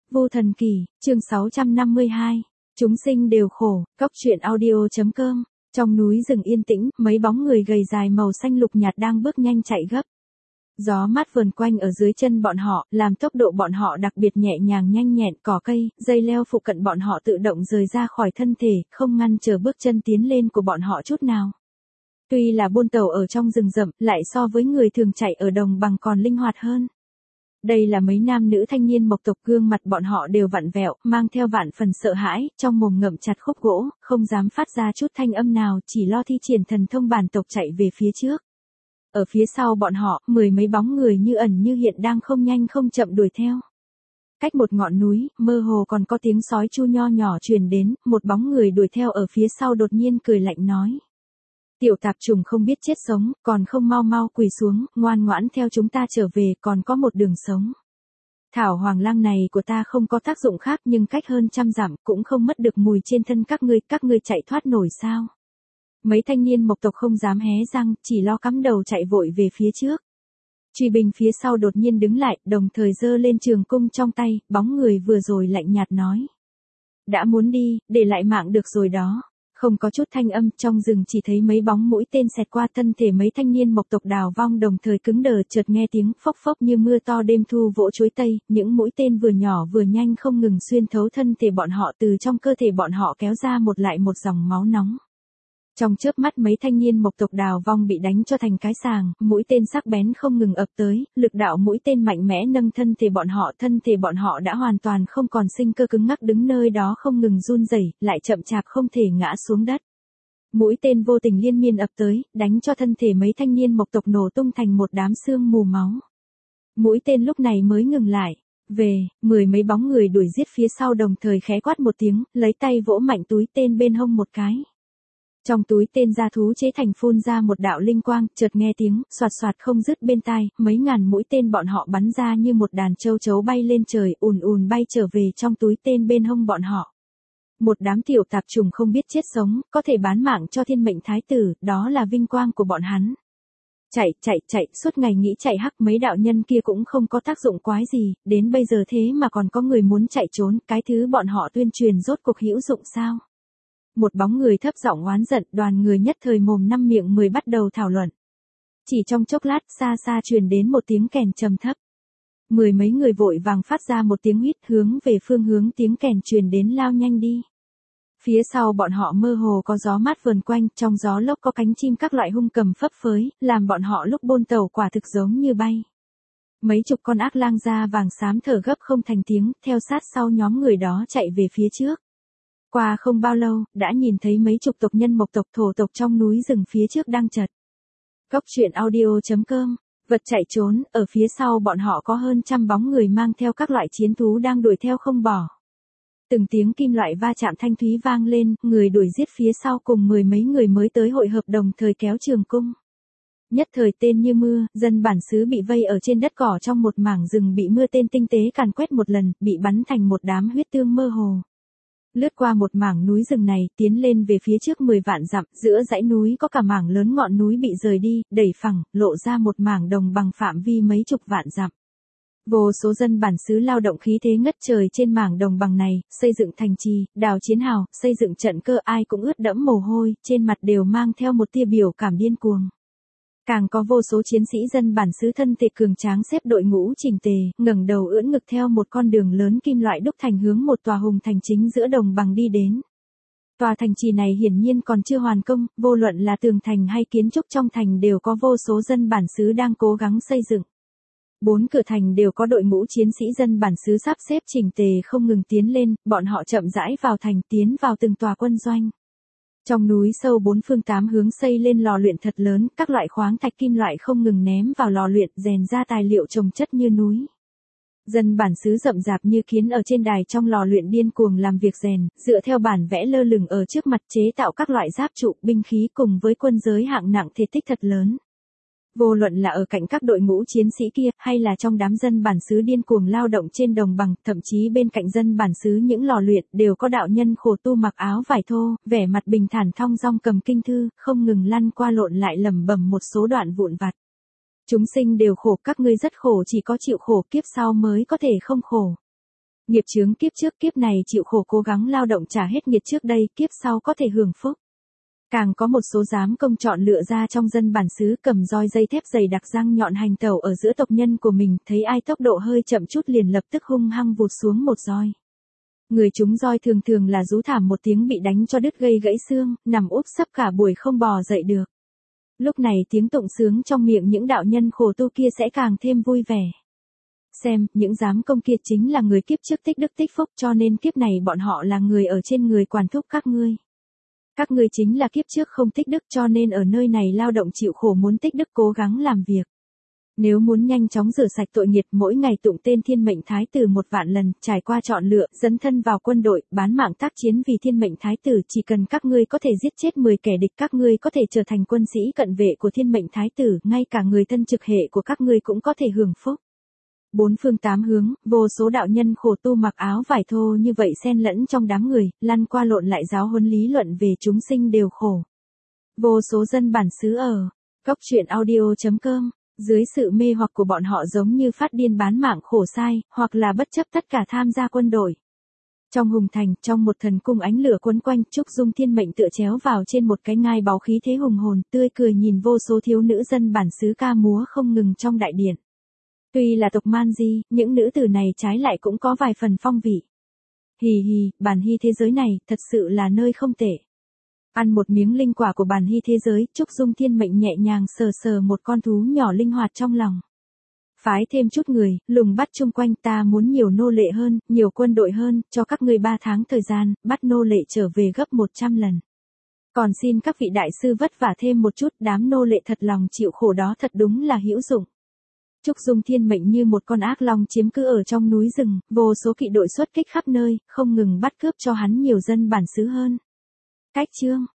Vu Thần Kỳ, chương 652. Chúng sinh đều khổ, Cốc truyện audio.com. Trong núi rừng yên tĩnh, mấy bóng người gầy dài màu xanh lục nhạt đang bước nhanh chạy gấp. Gió mát vờn quanh ở dưới chân bọn họ, làm tốc độ bọn họ đặc biệt nhẹ nhàng nhanh nhẹn, cỏ cây, dây leo phụ cận bọn họ tự động rời ra khỏi thân thể, không ngăn trở bước chân tiến lên của bọn họ chút nào. Tuy là buôn tàu ở trong rừng rậm, lại so với người thường chạy ở đồng bằng còn linh hoạt hơn. Đây là mấy nam nữ thanh niên mộc tộc, gương mặt bọn họ đều vặn vẹo, mang theo vạn phần sợ hãi, trong mồm ngậm chặt khúc gỗ, không dám phát ra chút thanh âm nào, chỉ lo thi triển thần thông bản tộc chạy về phía trước. Ở phía sau bọn họ, mười mấy bóng người như ẩn như hiện đang không nhanh không chậm đuổi theo. Cách một ngọn núi, mơ hồ còn có tiếng sói chu nho nhỏ truyền đến, một bóng người đuổi theo ở phía sau đột nhiên cười lạnh nói. Tiểu tạp trùng không biết chết sống, còn không mau mau quỳ xuống, ngoan ngoãn theo chúng ta trở về, còn có một đường sống. Thảo hoàng lang này của ta không có tác dụng khác, nhưng cách hơn trăm dặm cũng không mất được mùi trên thân các ngươi chạy thoát nổi sao? Mấy thanh niên mộc tộc không dám hé răng, chỉ lo cắm đầu chạy vội về phía trước. Truy binh phía sau đột nhiên đứng lại, đồng thời giơ lên trường cung trong tay, bóng người vừa rồi lạnh nhạt nói. Đã muốn đi, để lại mạng được rồi đó. Không có chút thanh âm, trong rừng chỉ thấy mấy bóng mũi tên xẹt qua thân thể mấy thanh niên mộc tộc đào vong, đồng thời cứng đờ, chợt nghe tiếng phốc phốc như mưa to đêm thu vỗ chuối tây, những mũi tên vừa nhỏ vừa nhanh không ngừng xuyên thấu thân thể bọn họ, từ trong cơ thể bọn họ kéo ra một lại một dòng máu nóng. Trong chớp mắt mấy thanh niên mộc tộc đào vong bị đánh cho thành cái sàng, mũi tên sắc bén không ngừng ập tới, lực đạo mũi tên mạnh mẽ nâng thân thể bọn họ đã hoàn toàn không còn sinh cơ, cứng ngắc đứng nơi đó không ngừng run rẩy, lại chậm chạp không thể ngã xuống đất. Mũi tên vô tình liên miên ập tới, đánh cho thân thể mấy thanh niên mộc tộc nổ tung thành một đám xương mù máu. Mũi tên lúc này mới ngừng lại. Mười mấy bóng người đuổi giết phía sau đồng thời khẽ quát một tiếng, lấy tay vỗ mạnh túi tên bên hông một cái. Trong túi tên da thú chế thành phun ra một đạo linh quang, chợt nghe tiếng xoạt xoạt không dứt bên tai, mấy ngàn mũi tên bọn họ bắn ra như một đàn châu chấu bay lên trời, ùn ùn bay trở về trong túi tên bên hông bọn họ. Một đám tiểu tạp trùng không biết chết sống, có thể bán mạng cho thiên mệnh thái tử, đó là vinh quang của bọn hắn. Chạy, suốt ngày nghĩ chạy hắc, mấy đạo nhân kia cũng không có tác dụng quái gì, đến bây giờ thế mà còn có người muốn chạy trốn, cái thứ bọn họ tuyên truyền rốt cuộc hữu dụng sao? Một bóng người thấp giọng oán giận, đoàn người nhất thời mồm năm miệng mười bắt đầu thảo luận. Chỉ trong chốc lát, xa xa truyền đến một tiếng kèn trầm thấp. Mười mấy người vội vàng phát ra một tiếng huýt, hướng về phương hướng tiếng kèn truyền đến lao nhanh đi. Phía sau bọn họ mơ hồ có gió mát vờn quanh, trong gió lốc có cánh chim các loại hung cầm phấp phới, làm bọn họ lúc bôn tàu quả thực giống như bay. Mấy chục con ác lang da vàng xám thở gấp không thành tiếng, theo sát sau nhóm người đó chạy về phía trước. Qua không bao lâu, đã nhìn thấy mấy chục tộc nhân mộc tộc thổ tộc trong núi rừng phía trước đang chật. Cốc truyện audio.com. Vật chạy trốn, ở phía sau bọn họ có hơn trăm bóng người mang theo các loại chiến thú đang đuổi theo không bỏ. Từng tiếng kim loại va chạm thanh thúy vang lên, người đuổi giết phía sau cùng mười mấy người mới tới hội hợp đồng thời kéo trường cung. Nhất thời tên như mưa, dân bản xứ bị vây ở trên đất cỏ trong một mảng rừng, bị mưa tên tinh tế càn quét một lần, bị bắn thành một đám huyết tương mơ hồ. Lướt qua một mảng núi rừng này, tiến lên về phía trước 10 vạn dặm, giữa dãy núi có cả mảng lớn ngọn núi bị rời đi, đẩy phẳng, lộ ra một mảng đồng bằng phạm vi mấy chục vạn dặm. Vô số dân bản xứ lao động khí thế ngất trời trên mảng đồng bằng này, xây dựng thành trì, đào chiến hào, xây dựng trận cơ, ai cũng ướt đẫm mồ hôi, trên mặt đều mang theo một tia biểu cảm điên cuồng. Càng có vô số chiến sĩ dân bản xứ thân thể cường tráng xếp đội ngũ chỉnh tề, ngẩng đầu ưỡn ngực theo một con đường lớn kim loại đúc thành hướng một tòa hùng thành chính giữa đồng bằng đi đến. Tòa thành trì này hiển nhiên còn chưa hoàn công, vô luận là tường thành hay kiến trúc trong thành đều có vô số dân bản xứ đang cố gắng xây dựng. Bốn cửa thành đều có đội ngũ chiến sĩ dân bản xứ sắp xếp chỉnh tề không ngừng tiến lên, bọn họ chậm rãi vào thành, tiến vào từng tòa quân doanh. Trong núi sâu bốn phương tám hướng xây lên lò luyện thật lớn, các loại khoáng thạch kim loại không ngừng ném vào lò luyện, rèn ra tài liệu chồng chất như núi. Dân bản xứ rậm rạp như kiến ở trên đài trong lò luyện điên cuồng làm việc rèn, dựa theo bản vẽ lơ lửng ở trước mặt chế tạo các loại giáp trụ, binh khí cùng với quân giới hạng nặng thể tích thật lớn. Vô luận là ở cạnh các đội ngũ chiến sĩ kia, hay là trong đám dân bản xứ điên cuồng lao động trên đồng bằng, thậm chí bên cạnh dân bản xứ những lò luyện, đều có đạo nhân khổ tu mặc áo vải thô, vẻ mặt bình thản thong dong cầm kinh thư, không ngừng lăn qua lộn lại lẩm bẩm một số đoạn vụn vặt. Chúng sinh đều khổ, các ngươi rất khổ, chỉ có chịu khổ kiếp sau mới có thể không khổ. Nghiệp chướng kiếp trước kiếp này chịu khổ cố gắng lao động trả hết nghiệt trước đây, kiếp sau có thể hưởng phúc. Càng có một số giám công chọn lựa ra trong dân bản xứ cầm roi dây thép dày đặc răng nhọn hành tẩu ở giữa tộc nhân của mình, thấy ai tốc độ hơi chậm chút liền lập tức hung hăng vụt xuống một roi. Người trúng roi thường thường là rú thảm một tiếng bị đánh cho đứt gây gãy xương, nằm úp sấp cả buổi không bò dậy được. Lúc này tiếng tụng sướng trong miệng những đạo nhân khổ tu kia sẽ càng thêm vui vẻ. Xem, những giám công kia chính là người kiếp trước tích đức tích phúc, cho nên kiếp này bọn họ là người ở trên người quản thúc các ngươi. Các ngươi chính là kiếp trước không tích đức, cho nên ở nơi này lao động chịu khổ muốn tích đức cố gắng làm việc. Nếu muốn nhanh chóng rửa sạch tội nghiệp, mỗi ngày tụng tên Thiên Mệnh Thái Tử 1.000.000 lần, trải qua chọn lựa, dấn thân vào quân đội, bán mạng tác chiến vì Thiên Mệnh Thái Tử, chỉ cần các ngươi có thể giết chết 10 kẻ địch, các ngươi có thể trở thành quân sĩ cận vệ của Thiên Mệnh Thái Tử, ngay cả người thân trực hệ của các ngươi cũng có thể hưởng phúc. Bốn phương tám hướng, vô số đạo nhân khổ tu mặc áo vải thô như vậy xen lẫn trong đám người, lăn qua lộn lại giáo huấn lý luận về chúng sinh đều khổ. Vô số dân bản xứ ở Cốc Truyện Audio.com, dưới sự mê hoặc của bọn họ giống như phát điên bán mạng khổ sai, hoặc là bất chấp tất cả tham gia quân đội. Trong hùng thành, trong một thần cung ánh lửa quấn quanh, Trúc Dung Thiên Mệnh tựa chéo vào trên một cái ngai báu khí thế hùng hồn, tươi cười nhìn vô số thiếu nữ dân bản xứ ca múa không ngừng trong đại điện. Tuy là tộc man di, những nữ tử này trái lại cũng có vài phần phong vị. Hì hì, bản hy thế giới này, thật sự là nơi không tệ. Ăn một miếng linh quả của bản hy thế giới, Trúc Dung Thiên Mệnh nhẹ nhàng sờ sờ một con thú nhỏ linh hoạt trong lòng. Phái thêm chút người, lùng bắt chung quanh, ta muốn nhiều nô lệ hơn, nhiều quân đội hơn, cho các ngươi 3 tháng thời gian, bắt nô lệ trở về gấp 100 lần. Còn xin các vị đại sư vất vả thêm một chút, đám nô lệ thật lòng chịu khổ đó thật đúng là hữu dụng. Trúc Dung Thiên Mệnh như một con ác long chiếm cứ ở trong núi rừng, vô số kỵ đội xuất kích khắp nơi, không ngừng bắt cướp cho hắn nhiều dân bản xứ hơn. Cách chương